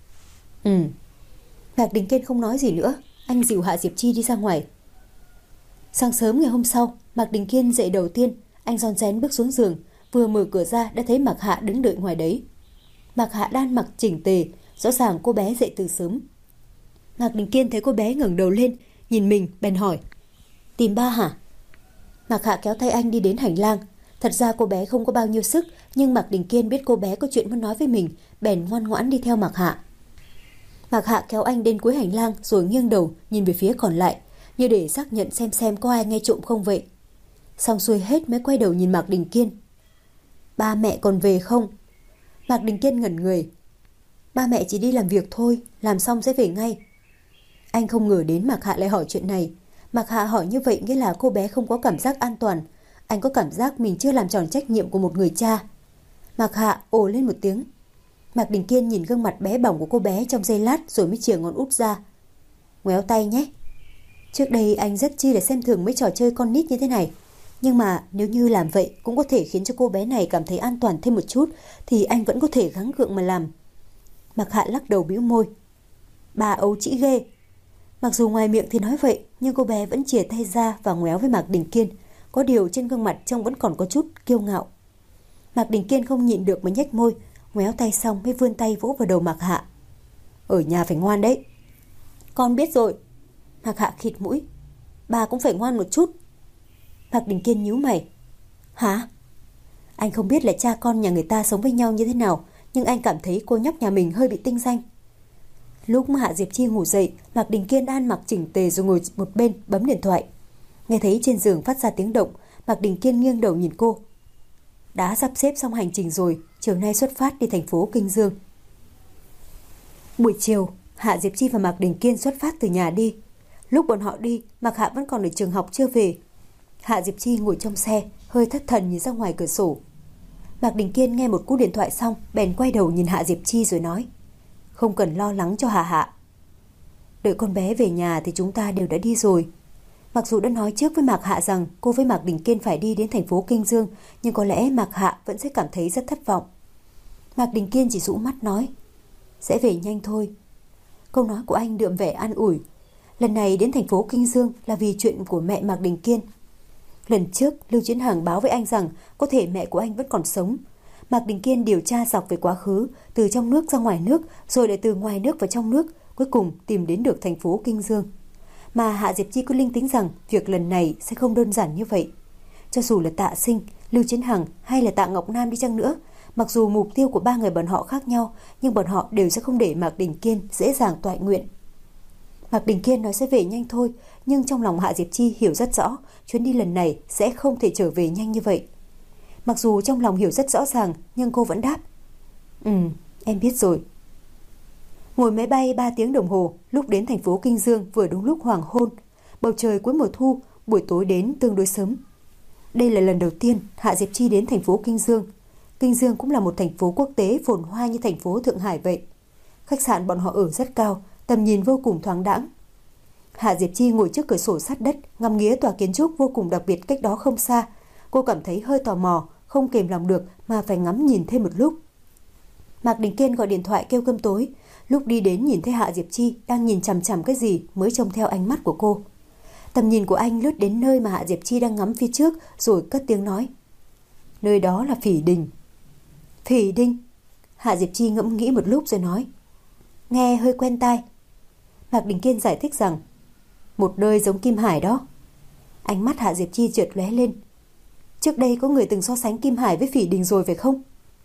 [SPEAKER 1] Mạc Đình Kiên không nói gì nữa, anh dìu Hạ Diệp Chi đi ra ngoài. Sáng sớm ngày hôm sau, Mạc Đình Kiên dậy đầu tiên, anh rón rén bước xuống giường, vừa mở cửa ra đã thấy Mạc Hạ đứng đợi ngoài đấy. Mạc Hạ đang mặc chỉnh tề, rõ ràng cô bé dậy từ sớm. Mạc Đình Kiên thấy cô bé ngẩng đầu lên, nhìn mình bèn hỏi. Tìm ba hả? Mạc Hạ kéo tay anh đi đến hành lang. Thật ra cô bé không có bao nhiêu sức, nhưng Mạc Đình Kiên biết cô bé có chuyện muốn nói với mình, bèn ngoan ngoãn đi theo Mạc Hạ. Mạc Hạ kéo anh đến cuối hành lang rồi nghiêng đầu nhìn về phía còn lại, như để xác nhận xem có ai nghe trộm không vậy. Xong xuôi hết mới quay đầu nhìn Mạc Đình Kiên. Ba mẹ còn về không? Mạc Đình Kiên ngẩn người. Ba mẹ chỉ đi làm việc thôi, làm xong sẽ về ngay. Anh không ngờ đến Mạc Hạ lại hỏi chuyện này. Mạc Hạ hỏi như vậy nghĩa là cô bé không có cảm giác an toàn. Anh có cảm giác mình chưa làm tròn trách nhiệm của một người cha. Mạc Hạ ồ lên một tiếng. Mạc Đình Kiên nhìn gương mặt bé bỏng của cô bé trong giây lát rồi mới chìa ngón út ra. Ngoéo tay nhé. Trước đây anh rất chi là xem thường mấy trò chơi con nít như thế này. Nhưng mà nếu như làm vậy cũng có thể khiến cho cô bé này cảm thấy an toàn thêm một chút, thì anh vẫn có thể gắng gượng mà làm. Mạc Hạ lắc đầu bĩu môi. Bà ấu trĩ ghê. Mặc dù ngoài miệng thì nói vậy, nhưng cô bé vẫn chìa tay ra và ngoéo với Mạc Đình Kiên. Có điều trên gương mặt trông vẫn còn có chút kiêu ngạo. Mạc Đình Kiên không nhịn được mà nhếch môi, ngoéo tay xong mới vươn tay vỗ vào đầu Mạc Hạ. Ở nhà phải ngoan đấy. Con biết rồi. Mạc Hạ khịt mũi. Bà cũng phải ngoan một chút. Mạc Đình Kiên nhíu mày. Hả? Anh không biết là cha con nhà người ta sống với nhau như thế nào, nhưng anh cảm thấy cô nhóc nhà mình hơi bị tinh danh. Lúc mà Hạ Diệp Chi ngủ dậy, Mạc Đình Kiên ăn mặc chỉnh tề rồi ngồi một bên bấm điện thoại. Nghe thấy trên giường phát ra tiếng động, Mạc Đình Kiên nghiêng đầu nhìn cô. Đã sắp xếp xong hành trình rồi, chiều nay xuất phát đi thành phố Kinh Dương. Buổi chiều, Hạ Diệp Chi và Mạc Đình Kiên xuất phát từ nhà đi. Lúc bọn họ đi, Mạc Hạ vẫn còn ở trường học chưa về. Hạ Diệp Chi ngồi trong xe, hơi thất thần nhìn ra ngoài cửa sổ. Mạc Đình Kiên nghe một cú điện thoại xong, bèn quay đầu nhìn Hạ Diệp Chi rồi nói. Không cần lo lắng cho Hạ. Đợi con bé về nhà thì chúng ta đều đã đi rồi. Mặc dù đã nói trước với Mạc Hạ rằng cô với Mạc Đình Kiên phải đi đến thành phố Kinh Dương, nhưng có lẽ Mạc Hạ vẫn sẽ cảm thấy rất thất vọng. Mạc Đình Kiên chỉ dụ mắt nói. Sẽ về nhanh thôi. Câu nói của anh đượm vẻ an ủi. Lần này đến thành phố Kinh Dương là vì chuyện của mẹ Mạc Đình Kiên. Lần trước, Lưu Chiến Hằng báo với anh rằng có thể mẹ của anh vẫn còn sống. Mạc Đình Kiên điều tra dọc về quá khứ, từ trong nước ra ngoài nước, rồi lại từ ngoài nước vào trong nước, cuối cùng tìm đến được thành phố Kinh Dương. Mà Hạ Diệp Chi có linh tính rằng việc lần này sẽ không đơn giản như vậy. Cho dù là Tạ Sinh, Lưu Chiến Hằng hay là Tạ Ngọc Nam đi chăng nữa, mặc dù mục tiêu của ba người bọn họ khác nhau, nhưng bọn họ đều sẽ không để Mạc Đình Kiên dễ dàng toại nguyện. Mạc Đình Kiên nói sẽ về nhanh thôi, nhưng trong lòng Hạ Diệp Chi hiểu rất rõ chuyến đi lần này sẽ không thể trở về nhanh như vậy. Mặc dù trong lòng hiểu rất rõ ràng, nhưng cô vẫn đáp. Em biết rồi. Ngồi máy bay 3 tiếng đồng hồ, lúc đến thành phố Kinh Dương vừa đúng lúc hoàng hôn. Bầu trời cuối mùa thu, buổi tối đến tương đối sớm. Đây là lần đầu tiên Hạ Diệp Chi đến thành phố Kinh Dương. Kinh Dương cũng là một thành phố quốc tế phồn hoa như thành phố Thượng Hải vậy. Khách sạn bọn họ ở rất cao, tầm nhìn vô cùng thoáng đãng. Hạ Diệp Chi ngồi trước cửa sổ sát đất, ngắm nghía tòa kiến trúc vô cùng đặc biệt cách đó không xa. Cô cảm thấy hơi tò mò, không kềm lòng được mà phải ngắm nhìn thêm một lúc. Mạc Đình Kiên gọi điện thoại kêu cơm tối. Lúc đi đến nhìn thấy Hạ Diệp Chi đang nhìn chằm chằm cái gì mới trông theo ánh mắt của cô. Tầm nhìn của anh lướt đến nơi mà Hạ Diệp Chi đang ngắm phía trước rồi cất tiếng nói. Nơi đó là Phỉ Đình. Phỉ Đình? Hạ Diệp Chi ngẫm nghĩ một lúc rồi nói. Nghe hơi quen tai. Mạc Đình Kiên giải thích rằng một nơi giống Kim Hải đó. Ánh mắt Hạ Diệp Chi chợt lóe lên. Trước đây có người từng so sánh Kim Hải với Phỉ Đình rồi phải không?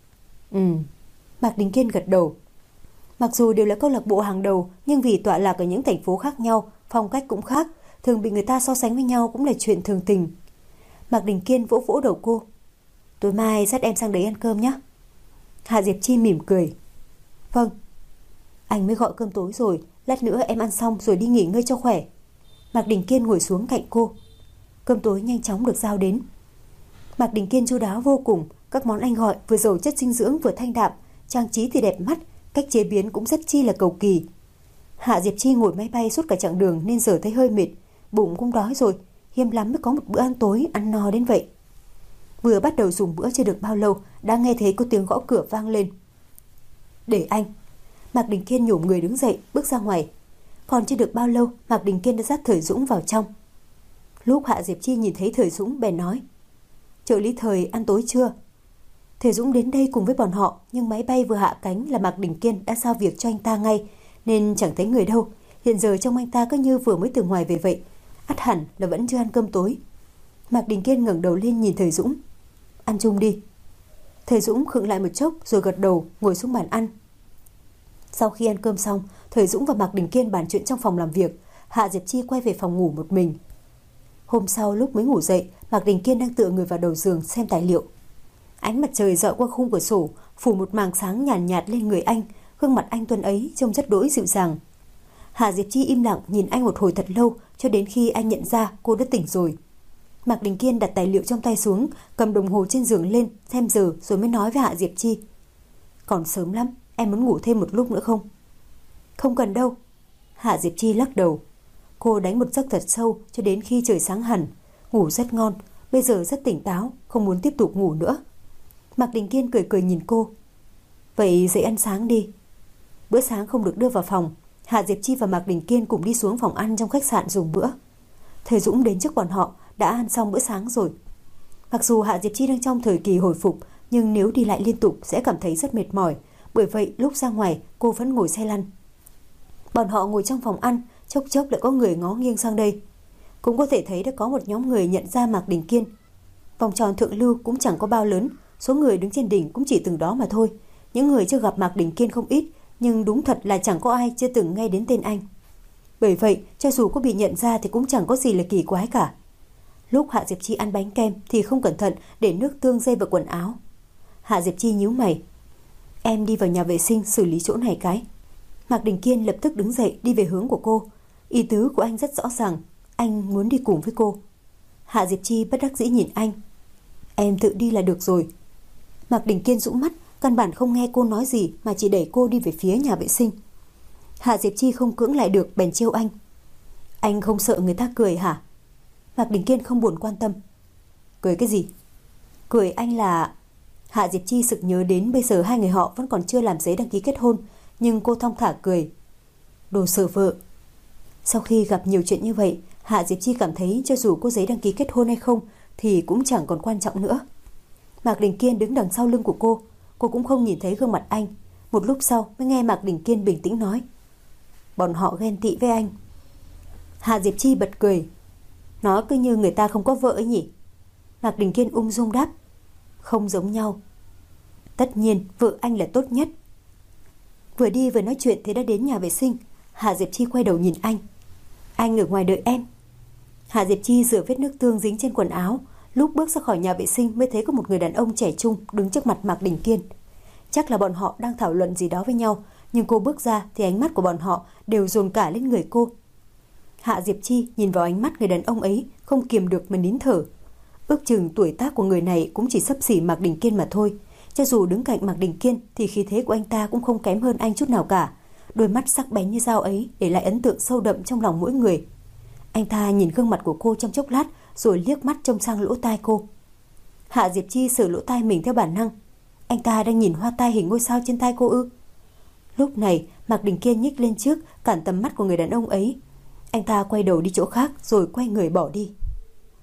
[SPEAKER 1] Mạc Đình Kiên gật đầu. Mặc dù đều là câu lạc bộ hàng đầu, nhưng vì tọa lạc ở những thành phố khác nhau, phong cách cũng khác, thường bị người ta so sánh với nhau cũng là chuyện thường tình. Mạc Đình Kiên vỗ vỗ đầu cô. Tối mai dắt em sang đấy ăn cơm nhé. Hạ Diệp Chi mỉm cười. Vâng. Anh mới gọi cơm tối rồi, lát nữa em ăn xong rồi đi nghỉ ngơi cho khỏe. Mạc Đình Kiên ngồi xuống cạnh cô. Cơm tối nhanh chóng được giao đến. Mạc Đình Kiên chu đáo vô cùng, các món anh gọi vừa giàu chất dinh dưỡng vừa thanh đạm, trang trí thì đẹp mắt, cách chế biến cũng rất chi là cầu kỳ. Hạ Diệp Chi ngồi máy bay suốt cả chặng đường nên giờ thấy hơi mệt, bụng cũng đói rồi, hiếm lắm mới có một bữa ăn tối ăn no đến vậy. Vừa bắt đầu dùng bữa chưa được bao lâu đã nghe thấy có tiếng gõ cửa vang lên. Để anh. Mạc Đình Kiên nhổm người đứng dậy bước ra ngoài. Còn chưa được bao lâu Mạc Đình Kiên đã dắt Thời Dũng vào trong. Lúc Hạ Diệp Chi nhìn thấy Thời Dũng bèn nói. Trợ lý Thời ăn tối chưa? Thời Dũng đến đây cùng với bọn họ, nhưng máy bay vừa hạ cánh là Mạc Đình Kiên đã giao việc cho anh ta ngay, nên chẳng thấy người đâu. Hiện giờ trông anh ta cứ như vừa mới từ ngoài về vậy, ắt hẳn là vẫn chưa ăn cơm tối. Mạc Đình Kiên ngẩng đầu lên nhìn Thời Dũng. Ăn chung đi. Thời Dũng khựng lại một chốc rồi gật đầu ngồi xuống bàn ăn. Sau khi ăn cơm xong, Thời Dũng và Mạc Đình Kiên bàn chuyện trong phòng làm việc. Hạ Diệp Chi quay về phòng ngủ một mình. Hôm sau lúc mới ngủ dậy, Mạc Đình Kiên đang tựa người vào đầu giường xem tài liệu. Ánh mặt trời rọi qua khung cửa sổ, phủ một màng sáng nhàn nhạt lên người anh. Gương mặt anh tuấn ấy trông rất đỗi dịu dàng. Hạ Diệp Chi im lặng nhìn anh một hồi thật lâu, cho đến khi anh nhận ra cô đã tỉnh rồi. Mạc Đình Kiên đặt tài liệu trong tay xuống, cầm đồng hồ trên giường lên xem giờ rồi mới nói với Hạ Diệp Chi. Còn sớm lắm, em muốn ngủ thêm một lúc nữa không? Không cần đâu. Hạ Diệp Chi lắc đầu. Cô đánh một giấc thật sâu cho đến khi trời sáng hẳn, ngủ rất ngon, bây giờ rất tỉnh táo, không muốn tiếp tục ngủ nữa. Mạc Đình Kiên cười cười nhìn cô. Vậy dậy ăn sáng đi. Bữa sáng không được đưa vào phòng, Hạ Diệp Chi và Mạc Đình Kiên cùng đi xuống phòng ăn trong khách sạn dùng bữa. Thời Dũng đến trước bọn họ đã ăn xong bữa sáng rồi. Mặc dù Hạ Diệp Chi đang trong thời kỳ hồi phục, nhưng nếu đi lại liên tục sẽ cảm thấy rất mệt mỏi. Bởi vậy lúc ra ngoài cô vẫn ngồi xe lăn. Bọn họ ngồi trong phòng ăn, chốc chốc lại có người ngó nghiêng sang đây. Cũng có thể thấy đã có một nhóm người nhận ra Mạc Đình Kiên. Vòng tròn thượng lưu cũng chẳng có bao lớn, số người đứng trên đỉnh cũng chỉ từng đó mà thôi. Những người chưa gặp Mạc Đình Kiên không ít, nhưng đúng thật là chẳng có ai chưa từng nghe đến tên anh. Bởi vậy cho dù có bị nhận ra thì cũng chẳng có gì là kỳ quái cả. Lúc Hạ Diệp Chi ăn bánh kem thì không cẩn thận để nước tương dây vào quần áo. Hạ Diệp Chi nhíu mày. Em đi vào nhà vệ sinh xử lý chỗ này cái. Mạc Đình Kiên lập tức đứng dậy đi về hướng của cô. Ý tứ của anh rất rõ ràng, anh muốn đi cùng với cô. Hạ Diệp Chi bất đắc dĩ nhìn anh. Em tự đi là được rồi. Mạc Đình Kiên dũng mắt, căn bản không nghe cô nói gì mà chỉ đẩy cô đi về phía nhà vệ sinh. Hạ Diệp Chi không cưỡng lại được bèn trêu anh. Anh không sợ người ta cười hả? Mạc Đình Kiên không buồn quan tâm. Cười cái gì? Cười anh là... Hạ Diệp Chi sực nhớ đến bây giờ hai người họ vẫn còn chưa làm giấy đăng ký kết hôn, nhưng cô thong thả cười. Đồ sợ vợ. Sau khi gặp nhiều chuyện như vậy, Hạ Diệp Chi cảm thấy cho dù có giấy đăng ký kết hôn hay không thì cũng chẳng còn quan trọng nữa. Mạc Đình Kiên đứng đằng sau lưng của cô cũng không nhìn thấy gương mặt anh. Một lúc sau mới nghe Mạc Đình Kiên bình tĩnh nói. Bọn họ ghen tị với anh. Hạ Diệp Chi bật cười. Nói cứ như người ta không có vợ ấy nhỉ? Mạc Đình Kiên ung dung đáp. Không giống nhau. Tất nhiên vợ anh là tốt nhất. Vừa đi vừa nói chuyện thì đã đến nhà vệ sinh. Hạ Diệp Chi quay đầu nhìn anh. Anh ở ngoài đợi em. Hạ Diệp Chi rửa vết nước tương dính trên quần áo. Lúc bước ra khỏi nhà vệ sinh mới thấy có một người đàn ông trẻ trung đứng trước mặt Mạc Đình Kiên. Chắc là bọn họ đang thảo luận gì đó với nhau, nhưng cô bước ra thì ánh mắt của bọn họ đều dồn cả lên người cô. Hạ Diệp Chi nhìn vào ánh mắt người đàn ông ấy, không kiềm được mà nín thở. Ước chừng tuổi tác của người này cũng chỉ xấp xỉ Mạc Đình Kiên mà thôi. Cho dù đứng cạnh Mạc Đình Kiên thì khí thế của anh ta cũng không kém hơn anh chút nào cả. đôi mắt sắc bén như dao ấy để lại ấn tượng sâu đậm trong lòng mỗi người. Anh ta nhìn gương mặt của cô trong chốc lát rồi liếc mắt trông sang lỗ tai cô. Hạ Diệp Chi sờ lỗ tai mình theo bản năng. Anh ta đang nhìn hoa tai hình ngôi sao trên tai cô ư? Lúc này Mạc Đình Kiên nhích lên trước cản tầm mắt của người đàn ông ấy. Anh ta quay đầu đi chỗ khác rồi quay người bỏ đi.